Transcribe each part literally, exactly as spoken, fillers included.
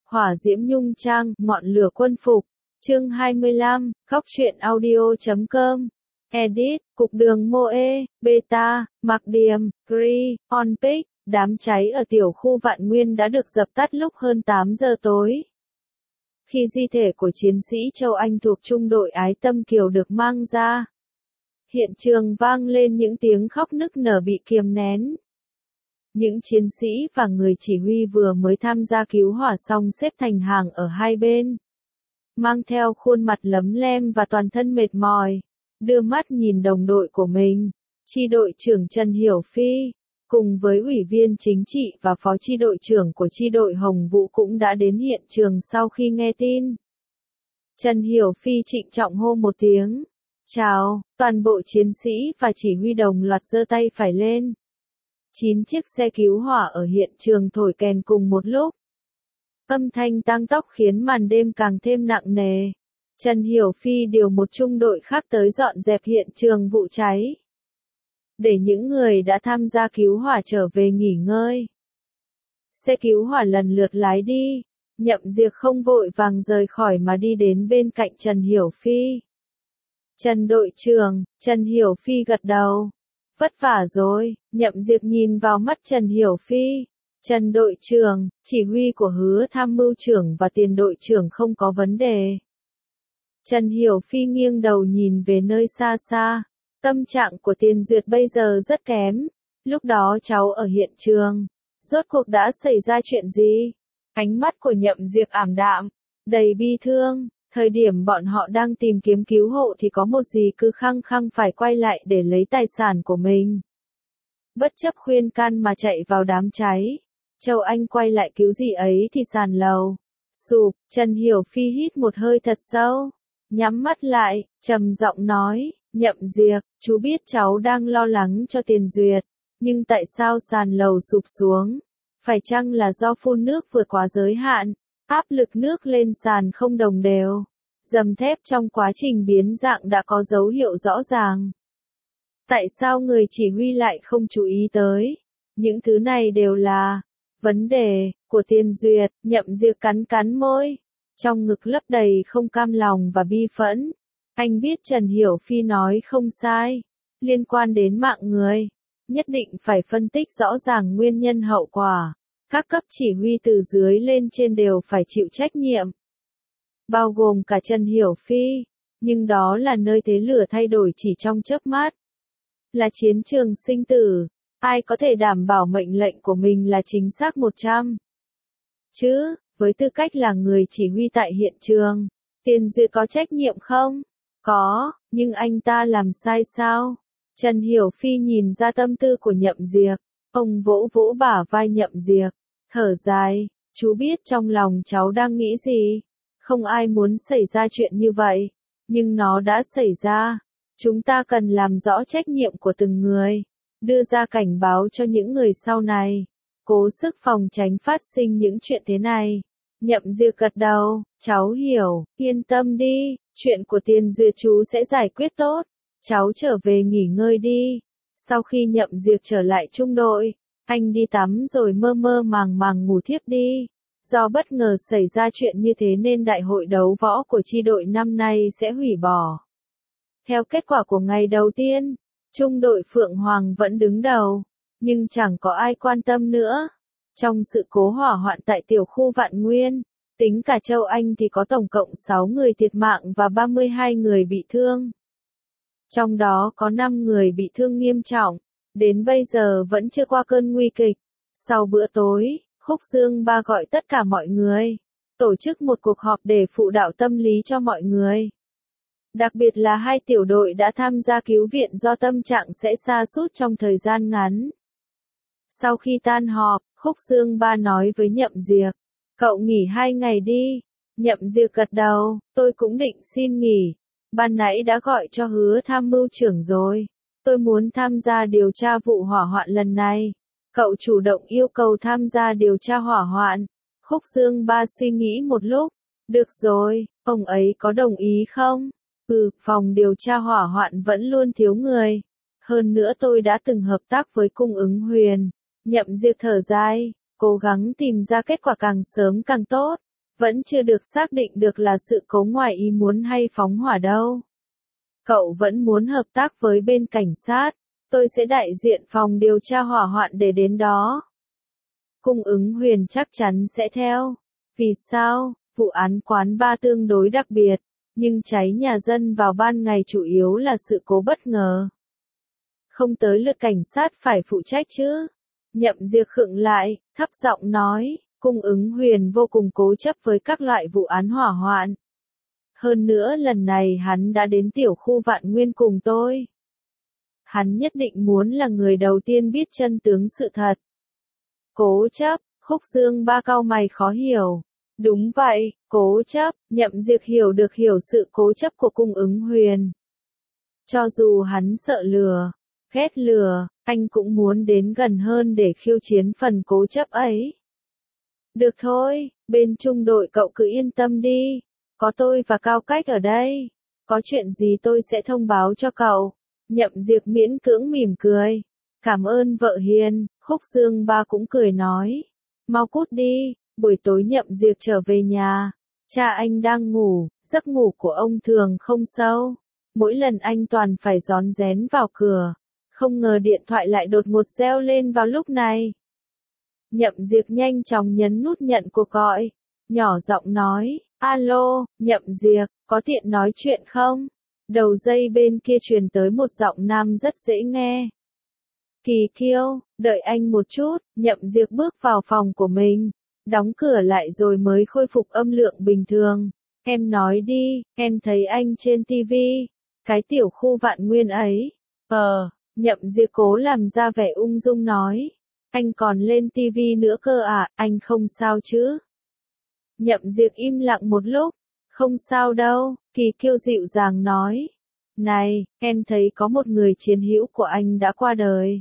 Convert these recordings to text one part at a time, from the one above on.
Hỏa diễm nhung trang, ngọn lửa quân phục. Chương hai mươi lăm, góc truyện audio chấm com. Edit, Cục đường Moe, Beta, Mạc Điềm, Gri, Onpic. Đám cháy ở tiểu khu Vạn Nguyên đã được dập tắt lúc hơn tám giờ tối. Khi di thể của chiến sĩ Châu Anh thuộc trung đội Ái Tâm Kiều được mang ra, hiện trường vang lên những tiếng khóc nức nở bị kiềm nén. Những chiến sĩ và người chỉ huy vừa mới tham gia cứu hỏa xong xếp thành hàng ở hai bên, mang theo khuôn mặt lấm lem và toàn thân mệt mỏi, đưa mắt nhìn đồng đội của mình. Chi đội trưởng Trần Hiểu Phi, cùng với ủy viên chính trị và phó chi đội trưởng của chi đội Hồng Vũ cũng đã đến hiện trường sau khi nghe tin. Trần Hiểu Phi trịnh trọng hô một tiếng, chào, toàn bộ chiến sĩ và chỉ huy đồng loạt giơ tay phải lên. Chín chiếc xe cứu hỏa ở hiện trường thổi kèn cùng một lúc. Âm thanh tang tóc khiến màn đêm càng thêm nặng nề. Trần Hiểu Phi điều một trung đội khác tới dọn dẹp hiện trường vụ cháy, để những người đã tham gia cứu hỏa trở về nghỉ ngơi. Xe cứu hỏa lần lượt lái đi, Nhậm Diệc không vội vàng rời khỏi mà đi đến bên cạnh Trần Hiểu Phi. Trần đội trưởng, Trần Hiểu Phi gật đầu. Vất vả rồi, Nhậm Diệc nhìn vào mắt Trần Hiểu Phi. Trần đội trưởng, chỉ huy của Hứa tham mưu trưởng và tiền đội trưởng không có vấn đề. Trần Hiểu Phi nghiêng đầu nhìn về nơi xa xa. Tâm trạng của Tiền Duyệt bây giờ rất kém. Lúc đó cháu ở hiện trường. Rốt cuộc đã xảy ra chuyện gì? Ánh mắt của Nhậm Diệc ảm đạm, đầy bi thương. Thời điểm bọn họ đang tìm kiếm cứu hộ thì có một dì cứ khăng khăng phải quay lại để lấy tài sản của mình. Bất chấp khuyên can mà chạy vào đám cháy. Châu Anh quay lại cứu dì ấy thì sàn lầu sụp. Trần Hiểu Phi hít một hơi thật sâu, nhắm mắt lại, trầm giọng nói, Nhậm Diệc, chú biết cháu đang lo lắng cho Tiền Duyệt, nhưng tại sao sàn lầu sụp xuống? Phải chăng là do phun nước vượt quá giới hạn? Áp lực nước lên sàn không đồng đều. Dầm thép trong quá trình biến dạng đã có dấu hiệu rõ ràng. Tại sao người chỉ huy lại không chú ý tới? Những thứ này đều là vấn đề của Tiền Duyệt. Nhậm Diệc cắn cắn môi, trong ngực lấp đầy không cam lòng và bi phẫn. Anh biết Trần Hiểu Phi nói không sai. Liên quan đến mạng người, nhất định phải phân tích rõ ràng nguyên nhân hậu quả. Các cấp chỉ huy từ dưới lên trên đều phải chịu trách nhiệm, bao gồm cả Trần Hiểu Phi. Nhưng đó là nơi thế lửa thay đổi chỉ trong chớp mắt. Là chiến trường sinh tử. Ai có thể đảm bảo mệnh lệnh của mình là chính xác một trăm? Chứ, với tư cách là người chỉ huy tại hiện trường, Tiền Duyệt có trách nhiệm không? Có, nhưng anh ta làm sai sao? Trần Hiểu Phi nhìn ra tâm tư của Nhậm Diệc. Ông vỗ vỗ bả vai Nhậm Diệc, thở dài, chú biết trong lòng cháu đang nghĩ gì. Không ai muốn xảy ra chuyện như vậy, nhưng nó đã xảy ra. Chúng ta cần làm rõ trách nhiệm của từng người, đưa ra cảnh báo cho những người sau này, cố sức phòng tránh phát sinh những chuyện thế này. Nhậm Diệc gật đầu, cháu hiểu, yên tâm đi, chuyện của Tiền Duyệt chú sẽ giải quyết tốt. Cháu trở về nghỉ ngơi đi. Sau khi Nhậm Diệc trở lại trung đội, anh đi tắm rồi mơ mơ màng màng ngủ thiếp đi. Do bất ngờ xảy ra chuyện như thế nên đại hội đấu võ của chi đội năm nay sẽ hủy bỏ. Theo kết quả của ngày đầu tiên, trung đội Phượng Hoàng vẫn đứng đầu, nhưng chẳng có ai quan tâm nữa. Trong sự cố hỏa hoạn tại tiểu khu Vạn Nguyên, tính cả Châu Anh thì có tổng cộng sáu người thiệt mạng và ba mươi hai người bị thương. Trong đó có năm người bị thương nghiêm trọng, đến bây giờ vẫn chưa qua cơn nguy kịch. Sau bữa tối, Khúc Dương Ba gọi tất cả mọi người, tổ chức một cuộc họp để phụ đạo tâm lý cho mọi người. Đặc biệt là hai tiểu đội đã tham gia cứu viện do tâm trạng sẽ sa sút trong thời gian ngắn. Sau khi tan họp, Khúc Dương Ba nói với Nhậm Diệc, cậu nghỉ hai ngày đi. Nhậm Diệc gật đầu, tôi cũng định xin nghỉ. Ban nãy đã gọi cho Hứa tham mưu trưởng rồi. Tôi muốn tham gia điều tra vụ hỏa hoạn lần này. Cậu chủ động yêu cầu tham gia điều tra hỏa hoạn. Khúc Dương Ba suy nghĩ một lúc. Được rồi, ông ấy có đồng ý không? Ừ, phòng điều tra hỏa hoạn vẫn luôn thiếu người. Hơn nữa tôi đã từng hợp tác với cung ứng Huyền. Nhậm Diệc thở dài, cố gắng tìm ra kết quả càng sớm càng tốt. Vẫn chưa được xác định được là sự cố ngoài ý muốn hay phóng hỏa đâu. Cậu vẫn muốn hợp tác với bên cảnh sát, tôi sẽ đại diện phòng điều tra hỏa hoạn để đến đó. Cung ứng huyền chắc chắn sẽ theo. Vì sao? Vụ án quán bar tương đối đặc biệt, nhưng cháy nhà dân vào ban ngày chủ yếu là sự cố bất ngờ. Không tới lượt cảnh sát phải phụ trách chứ. Nhậm Diệp khựng lại, thấp giọng nói, cung ứng huyền vô cùng cố chấp với các loại vụ án hỏa hoạn. Hơn nữa lần này hắn đã đến tiểu khu Vạn Nguyên cùng tôi. Hắn nhất định muốn là người đầu tiên biết chân tướng sự thật. Cố chấp, Khúc Dương Ba cau mày khó hiểu. Đúng vậy, cố chấp, Nhậm Diệp hiểu được hiểu sự cố chấp của cung ứng huyền. Cho dù hắn sợ lừa, ghét lừa, anh cũng muốn đến gần hơn để khiêu chiến phần cố chấp ấy. Được thôi, bên trung đội cậu cứ yên tâm đi. Có tôi và Cao Cách ở đây. Có chuyện gì tôi sẽ thông báo cho cậu. Nhậm Diệp miễn cưỡng mỉm cười. Cảm ơn vợ hiền, Khúc Dương Ba cũng cười nói. Mau cút đi, buổi tối Nhậm Diệp trở về nhà. Cha anh đang ngủ, giấc ngủ của ông thường không sâu. Mỗi lần anh toàn phải rón rén vào cửa. Không ngờ điện thoại lại đột ngột reo lên vào lúc này. Nhậm Diệp nhanh chóng nhấn nút nhận cuộc gọi. Nhỏ giọng nói, alo, Nhậm Diệp, có tiện nói chuyện không? Đầu dây bên kia truyền tới một giọng nam rất dễ nghe. Kỳ Kiêu, đợi anh một chút, Nhậm Diệp bước vào phòng của mình, đóng cửa lại rồi mới khôi phục âm lượng bình thường. Em nói đi, em thấy anh trên tivi, cái tiểu khu Vạn Nguyên ấy. Ờ, Nhậm Diệp cố làm ra vẻ ung dung nói. Anh còn lên tivi nữa cơ à, anh không sao chứ? Nhậm Diệp im lặng một lúc. Không sao đâu, Kỳ Kiêu dịu dàng nói. Này, em thấy có một người chiến hữu của anh đã qua đời.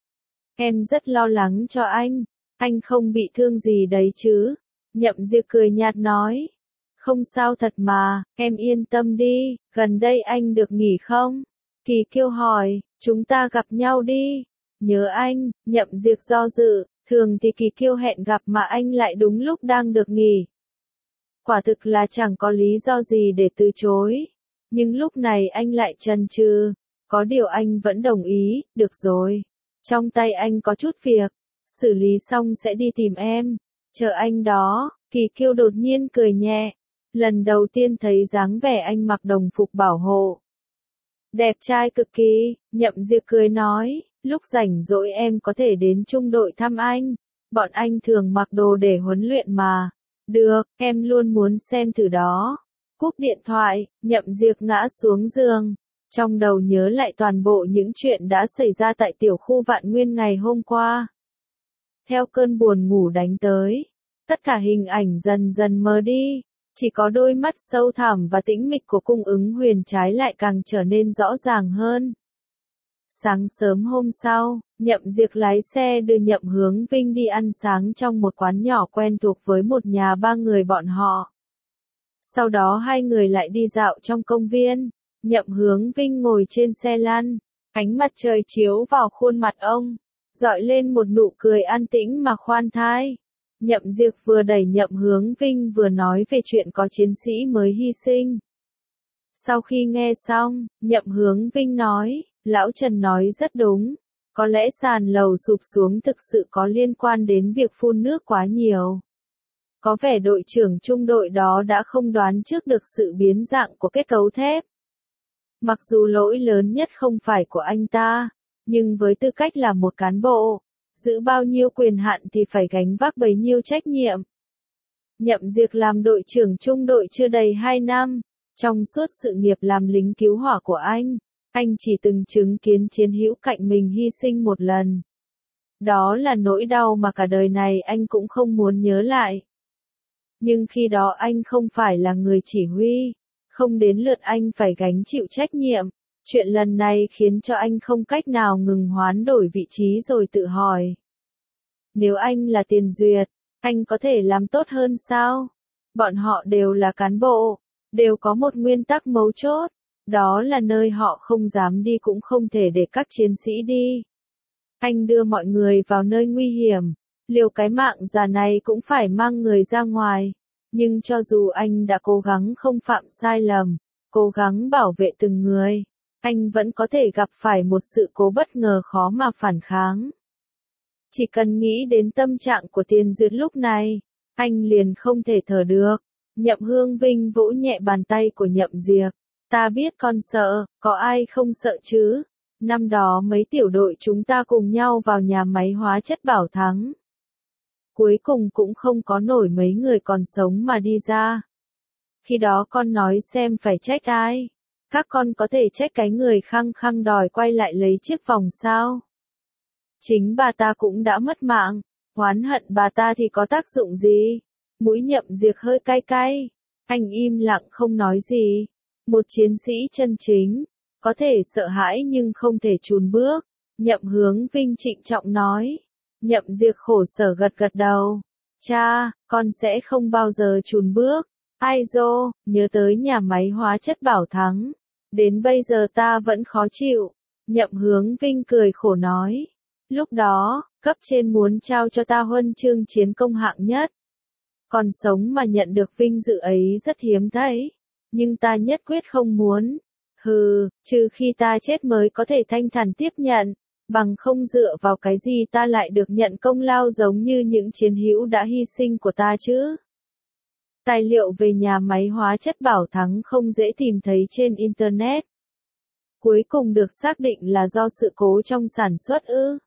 Em rất lo lắng cho anh. Anh không bị thương gì đấy chứ? Nhậm Diệp cười nhạt nói. Không sao thật mà, em yên tâm đi, gần đây anh được nghỉ không? Kỳ Kiêu hỏi, chúng ta gặp nhau đi. Nhớ anh, Nhậm Diệp do dự, thường thì Kỳ Kiêu hẹn gặp mà anh lại đúng lúc đang được nghỉ. Quả thực là chẳng có lý do gì để từ chối. Nhưng lúc này anh lại chần chừ. Có điều anh vẫn đồng ý, được rồi. Trong tay anh có chút việc. Xử lý xong sẽ đi tìm em. Chờ anh đó, Kỳ Kiêu đột nhiên cười nhẹ. Lần đầu tiên thấy dáng vẻ anh mặc đồng phục bảo hộ. Đẹp trai cực kỳ, Nhậm Diệp cười nói. Lúc rảnh rỗi em có thể đến trung đội thăm anh. Bọn anh thường mặc đồ để huấn luyện mà. Được, em luôn muốn xem thử đó. Cúp điện thoại, Nhậm Diệp ngã xuống giường. Trong đầu nhớ lại toàn bộ những chuyện đã xảy ra tại tiểu khu Vạn Nguyên ngày hôm qua. Theo cơn buồn ngủ đánh tới, tất cả hình ảnh dần dần mờ đi. Chỉ có đôi mắt sâu thẳm và tĩnh mịch của cung ứng huyền trái lại càng trở nên rõ ràng hơn. Sáng sớm hôm sau, Nhậm Diệp lái xe đưa Nhậm Hướng Vinh đi ăn sáng trong một quán nhỏ quen thuộc với một nhà ba người bọn họ. Sau đó hai người lại đi dạo trong công viên. Nhậm Hướng Vinh ngồi trên xe lăn, ánh mặt trời chiếu vào khuôn mặt ông, dọi lên một nụ cười an tĩnh mà khoan thai. Nhậm Diệp vừa đẩy Nhậm Hướng Vinh vừa nói về chuyện có chiến sĩ mới hy sinh. Sau khi nghe xong, Nhậm Hướng Vinh nói, Lão Trần nói rất đúng. Có lẽ sàn lầu sụp xuống thực sự có liên quan đến việc phun nước quá nhiều. Có vẻ đội trưởng trung đội đó đã không đoán trước được sự biến dạng của kết cấu thép. Mặc dù lỗi lớn nhất không phải của anh ta, nhưng với tư cách là một cán bộ, giữ bao nhiêu quyền hạn thì phải gánh vác bấy nhiêu trách nhiệm. Nhậm Diệp làm đội trưởng trung đội chưa đầy hai năm, trong suốt sự nghiệp làm lính cứu hỏa của anh, anh chỉ từng chứng kiến chiến hữu cạnh mình hy sinh một lần. Đó là nỗi đau mà cả đời này anh cũng không muốn nhớ lại. Nhưng khi đó anh không phải là người chỉ huy, không đến lượt anh phải gánh chịu trách nhiệm. Chuyện lần này khiến cho anh không cách nào ngừng hoán đổi vị trí rồi tự hỏi. Nếu anh là Tiền Duyệt, anh có thể làm tốt hơn sao? Bọn họ đều là cán bộ, đều có một nguyên tắc mấu chốt, đó là nơi họ không dám đi cũng không thể để các chiến sĩ đi. Anh đưa mọi người vào nơi nguy hiểm, liều cái mạng già này cũng phải mang người ra ngoài. Nhưng cho dù anh đã cố gắng không phạm sai lầm, cố gắng bảo vệ từng người, anh vẫn có thể gặp phải một sự cố bất ngờ khó mà phản kháng. Chỉ cần nghĩ đến tâm trạng của Tiền Duyệt lúc này, anh liền không thể thở được. Nhậm Hương Vinh vỗ nhẹ bàn tay của Nhậm Diệp. Ta biết con sợ, có ai không sợ chứ? Năm đó mấy tiểu đội chúng ta cùng nhau vào nhà máy hóa chất Bảo Thắng. Cuối cùng cũng không có nổi mấy người còn sống mà đi ra. Khi đó con nói xem phải trách ai? Các con có thể trách cái người khăng khăng đòi quay lại lấy chiếc vòng sao? Chính bà ta cũng đã mất mạng, oán hận bà ta thì có tác dụng gì? Mũi Nhậm Diệp hơi cay cay, anh im lặng không nói gì. Một chiến sĩ chân chính, có thể sợ hãi nhưng không thể chùn bước. Nhậm Hướng Vinh trịnh trọng nói. Nhậm Diệp khổ sở gật gật đầu. Cha, con sẽ không bao giờ chùn bước. Ai dô, nhớ tới nhà máy hóa chất Bảo Thắng. Đến bây giờ ta vẫn khó chịu. Nhậm Hướng Vinh cười khổ nói. Lúc đó, cấp trên muốn trao cho ta huân chương chiến công hạng nhất. Còn sống mà nhận được vinh dự ấy rất hiếm thấy. Nhưng ta nhất quyết không muốn. Hừ, trừ khi ta chết mới có thể thanh thản tiếp nhận. Bằng không dựa vào cái gì ta lại được nhận công lao giống như những chiến hữu đã hy sinh của ta chứ. Tài liệu về nhà máy hóa chất Bảo Thắng không dễ tìm thấy trên Internet. Cuối cùng được xác định là do sự cố trong sản xuất ư.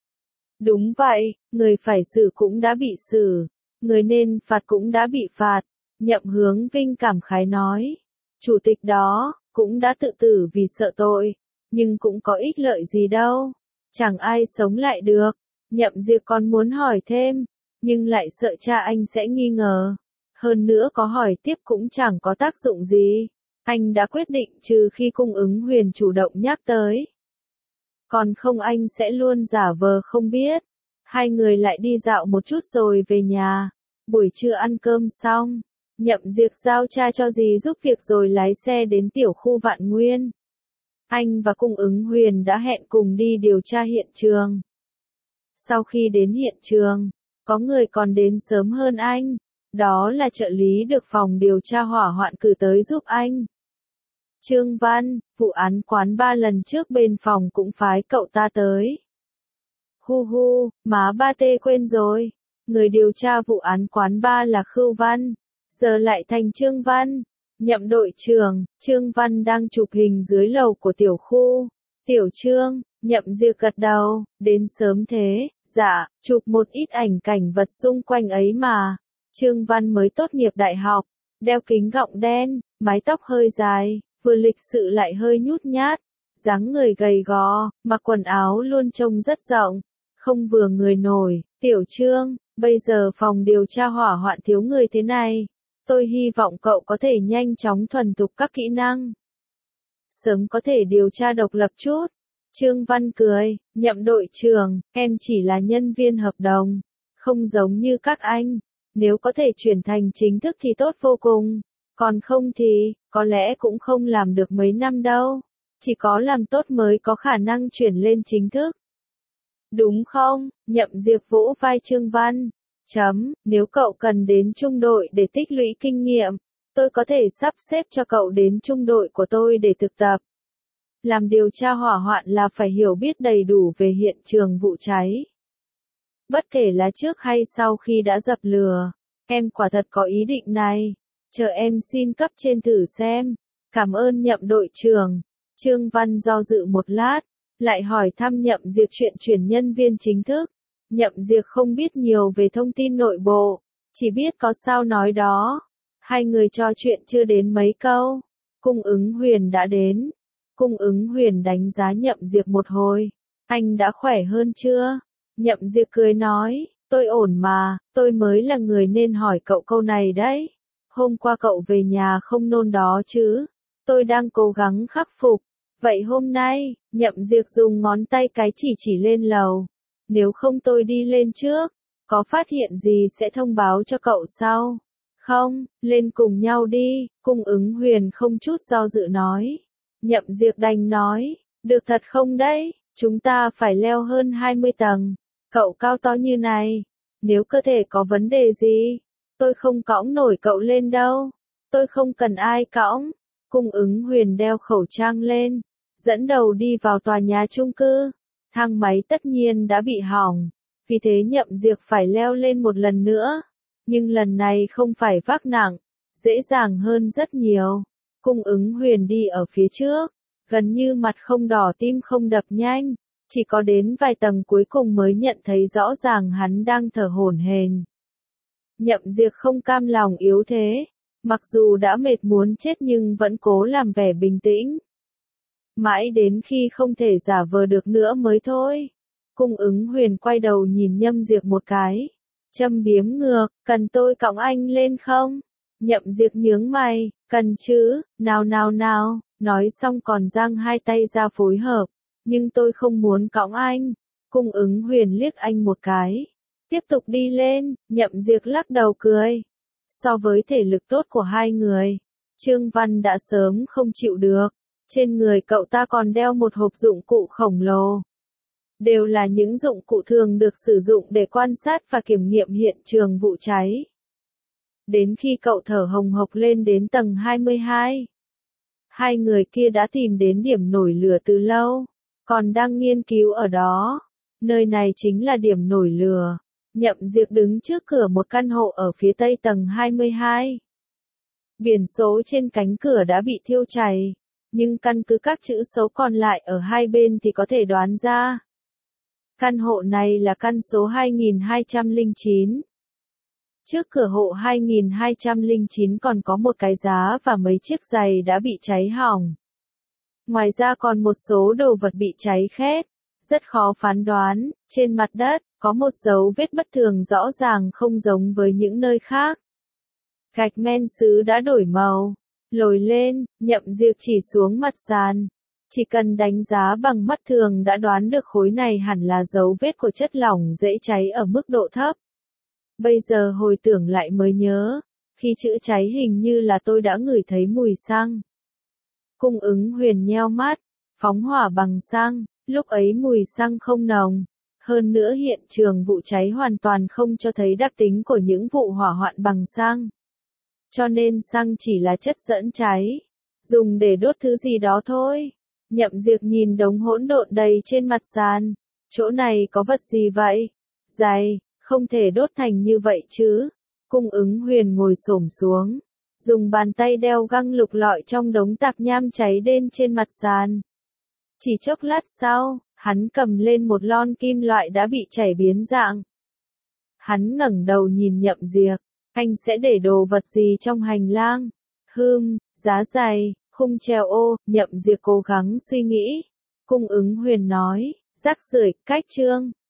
Đúng vậy, người phải xử cũng đã bị xử, người nên phạt cũng đã bị phạt. Nhậm Hướng Vinh cảm khái nói. Chủ tịch đó, cũng đã tự tử vì sợ tội, nhưng cũng có ích lợi gì đâu. Chẳng ai sống lại được. Nhậm Diệp còn muốn hỏi thêm, nhưng lại sợ cha anh sẽ nghi ngờ. Hơn nữa có hỏi tiếp cũng chẳng có tác dụng gì. Anh đã quyết định trừ khi Cung Ứng Huyền chủ động nhắc tới. Còn không anh sẽ luôn giả vờ không biết. Hai người lại đi dạo một chút rồi về nhà. Buổi trưa ăn cơm xong, Nhậm Diệp giao cha cho dì giúp việc rồi lái xe đến tiểu khu Vạn Nguyên. Anh và Cung Ứng Huyền đã hẹn cùng đi điều tra hiện trường. Sau khi đến hiện trường, có người còn đến sớm hơn anh. Đó là trợ lý được phòng điều tra hỏa hoạn cử tới giúp anh. Trương Văn, vụ án quán ba lần trước bên phòng cũng phái cậu ta tới. Hu hu, má ba tê quên rồi. Người điều tra vụ án quán ba là Khưu Văn. Giờ lại thành Trương Văn. Nhậm đội trưởng, Trương Văn đang chụp hình dưới lầu của tiểu khu. Tiểu Trương, Nhậm Diệp gật đầu, đến sớm thế, dạ, chụp một ít ảnh cảnh vật xung quanh ấy mà. Trương Văn mới tốt nghiệp đại học, đeo kính gọng đen, mái tóc hơi dài, vừa lịch sự lại hơi nhút nhát, dáng người gầy gò, mặc quần áo luôn trông rất rộng, không vừa người nổi. Tiểu Trương, bây giờ phòng điều tra hỏa hoạn thiếu người thế này. Tôi hy vọng cậu có thể nhanh chóng thuần thục các kỹ năng. Sớm có thể điều tra độc lập chút. Trương Văn cười, Nhậm đội trưởng, em chỉ là nhân viên hợp đồng, không giống như các anh. Nếu có thể chuyển thành chính thức thì tốt vô cùng. Còn không thì, có lẽ cũng không làm được mấy năm đâu. Chỉ có làm tốt mới có khả năng chuyển lên chính thức. Đúng không? Nhậm Diệp vỗ vai Trương Văn. Chấm, nếu cậu cần đến trung đội để tích lũy kinh nghiệm, tôi có thể sắp xếp cho cậu đến trung đội của tôi để thực tập. Làm điều tra hỏa hoạn là phải hiểu biết đầy đủ về hiện trường vụ cháy. Bất kể là trước hay sau khi đã dập lửa, em quả thật có ý định này. Chờ em xin cấp trên thử xem. Cảm ơn Nhậm đội trưởng. Trương Văn do dự một lát, lại hỏi thăm Nhậm Diệp chuyện chuyển nhân viên chính thức. Nhậm Diệp không biết nhiều về thông tin nội bộ, chỉ biết có sao nói đó. Hai người trò chuyện chưa đến mấy câu, Cung Ứng Huyền đã đến. Cung Ứng Huyền đánh giá Nhậm Diệp một hồi. Anh đã khỏe hơn chưa? Nhậm Diệp cười nói, tôi ổn mà, tôi mới là người nên hỏi cậu câu này đấy. Hôm qua cậu về nhà không nôn đó chứ? Tôi đang cố gắng khắc phục. Vậy hôm nay, Nhậm Diệp dùng ngón tay cái chỉ chỉ lên lầu. Nếu không tôi đi lên trước, có phát hiện gì sẽ thông báo cho cậu sau. Không, lên cùng nhau đi, Cung Ứng Huyền không chút do dự nói. Nhậm Diệp đành nói, được thật không đấy, chúng ta phải leo hơn hai mươi tầng. Cậu cao to như này, nếu cơ thể có vấn đề gì, Tôi không cõng nổi cậu lên đâu. Tôi không cần ai cõng. Cung ứng huyền đeo khẩu trang lên, dẫn đầu đi vào tòa nhà chung cư. Thang máy tất nhiên đã bị hỏng, vì thế Nhậm Diệc phải leo lên một lần nữa. Nhưng lần này không phải vác nặng, dễ dàng hơn rất nhiều. Cung ứng huyền đi ở phía trước, gần như mặt không đỏ tim không đập nhanh, chỉ có đến vài tầng cuối cùng mới nhận thấy rõ ràng hắn đang thở hổn hển. Nhậm Diệc không cam lòng yếu thế, mặc dù đã mệt muốn chết nhưng vẫn cố làm vẻ bình tĩnh. Mãi đến khi không thể giả vờ được nữa mới thôi. Cung ứng huyền quay đầu nhìn Nhậm Diệc một cái. Châm biếm ngược, cần tôi cõng anh lên không? Nhậm Diệc nhướng mày, cần chứ, nào nào nào, nói xong còn giang hai tay ra phối hợp. Nhưng tôi không muốn cõng anh. Cung ứng huyền liếc anh một cái. Tiếp tục đi lên, Nhậm Diệc lắc đầu cười. So với thể lực tốt của hai người, Trương Văn đã sớm không chịu được. Trên người cậu ta còn đeo một hộp dụng cụ khổng lồ. Đều là những dụng cụ thường được sử dụng để quan sát và kiểm nghiệm hiện trường vụ cháy. Đến khi cậu thở hồng hộc lên đến tầng hai mươi hai, hai người kia đã tìm đến điểm nổi lửa từ lâu, còn đang nghiên cứu ở đó. Nơi này chính là điểm nổi lửa. Nhậm Diệc đứng trước cửa một căn hộ ở phía tây tầng hai mươi hai. Biển số trên cánh cửa đã bị thiêu cháy, nhưng căn cứ các chữ số còn lại ở hai bên thì có thể đoán ra. Căn hộ này là căn số hai nghìn hai trăm lẻ chín. Trước cửa hộ hai nghìn hai trăm lẻ chín còn có một cái giá và mấy chiếc giày đã bị cháy hỏng. Ngoài ra còn một số đồ vật bị cháy khét, rất khó phán đoán. Trên mặt đất, có một dấu vết bất thường rõ ràng không giống với những nơi khác. Gạch men sứ đã đổi màu, lồi lên, Nhậm Diệc chỉ xuống mặt sàn. Chỉ cần đánh giá bằng mắt thường đã đoán được khối này hẳn là dấu vết của chất lỏng dễ cháy ở mức độ thấp. Bây giờ hồi tưởng lại mới nhớ, khi chữa cháy hình như là tôi đã ngửi thấy mùi xăng. Cung ứng huyền nheo mắt, phóng hỏa bằng xăng, lúc ấy mùi xăng không nồng. Hơn nữa hiện trường vụ cháy hoàn toàn không cho thấy đặc tính của những vụ hỏa hoạn bằng xăng. Cho nên xăng chỉ là chất dẫn cháy, dùng để đốt thứ gì đó thôi. Nhậm Diệc nhìn đống hỗn độn đầy trên mặt sàn. Chỗ này có vật gì vậy? Giày, không thể đốt thành như vậy chứ. Cung ứng huyền ngồi xổm xuống, dùng bàn tay đeo găng lục lọi trong đống tạp nham cháy đen trên mặt sàn. Chỉ chốc lát sau, hắn cầm lên một lon kim loại đã bị chảy biến dạng. Hắn ngẩng đầu nhìn Nhậm Diệc, anh sẽ để đồ vật gì trong hành lang? Hừm, giá giày, khung treo ô. Nhậm Diệc cố gắng suy nghĩ. Cung ứng huyền nói, rác rưởi, cách trương,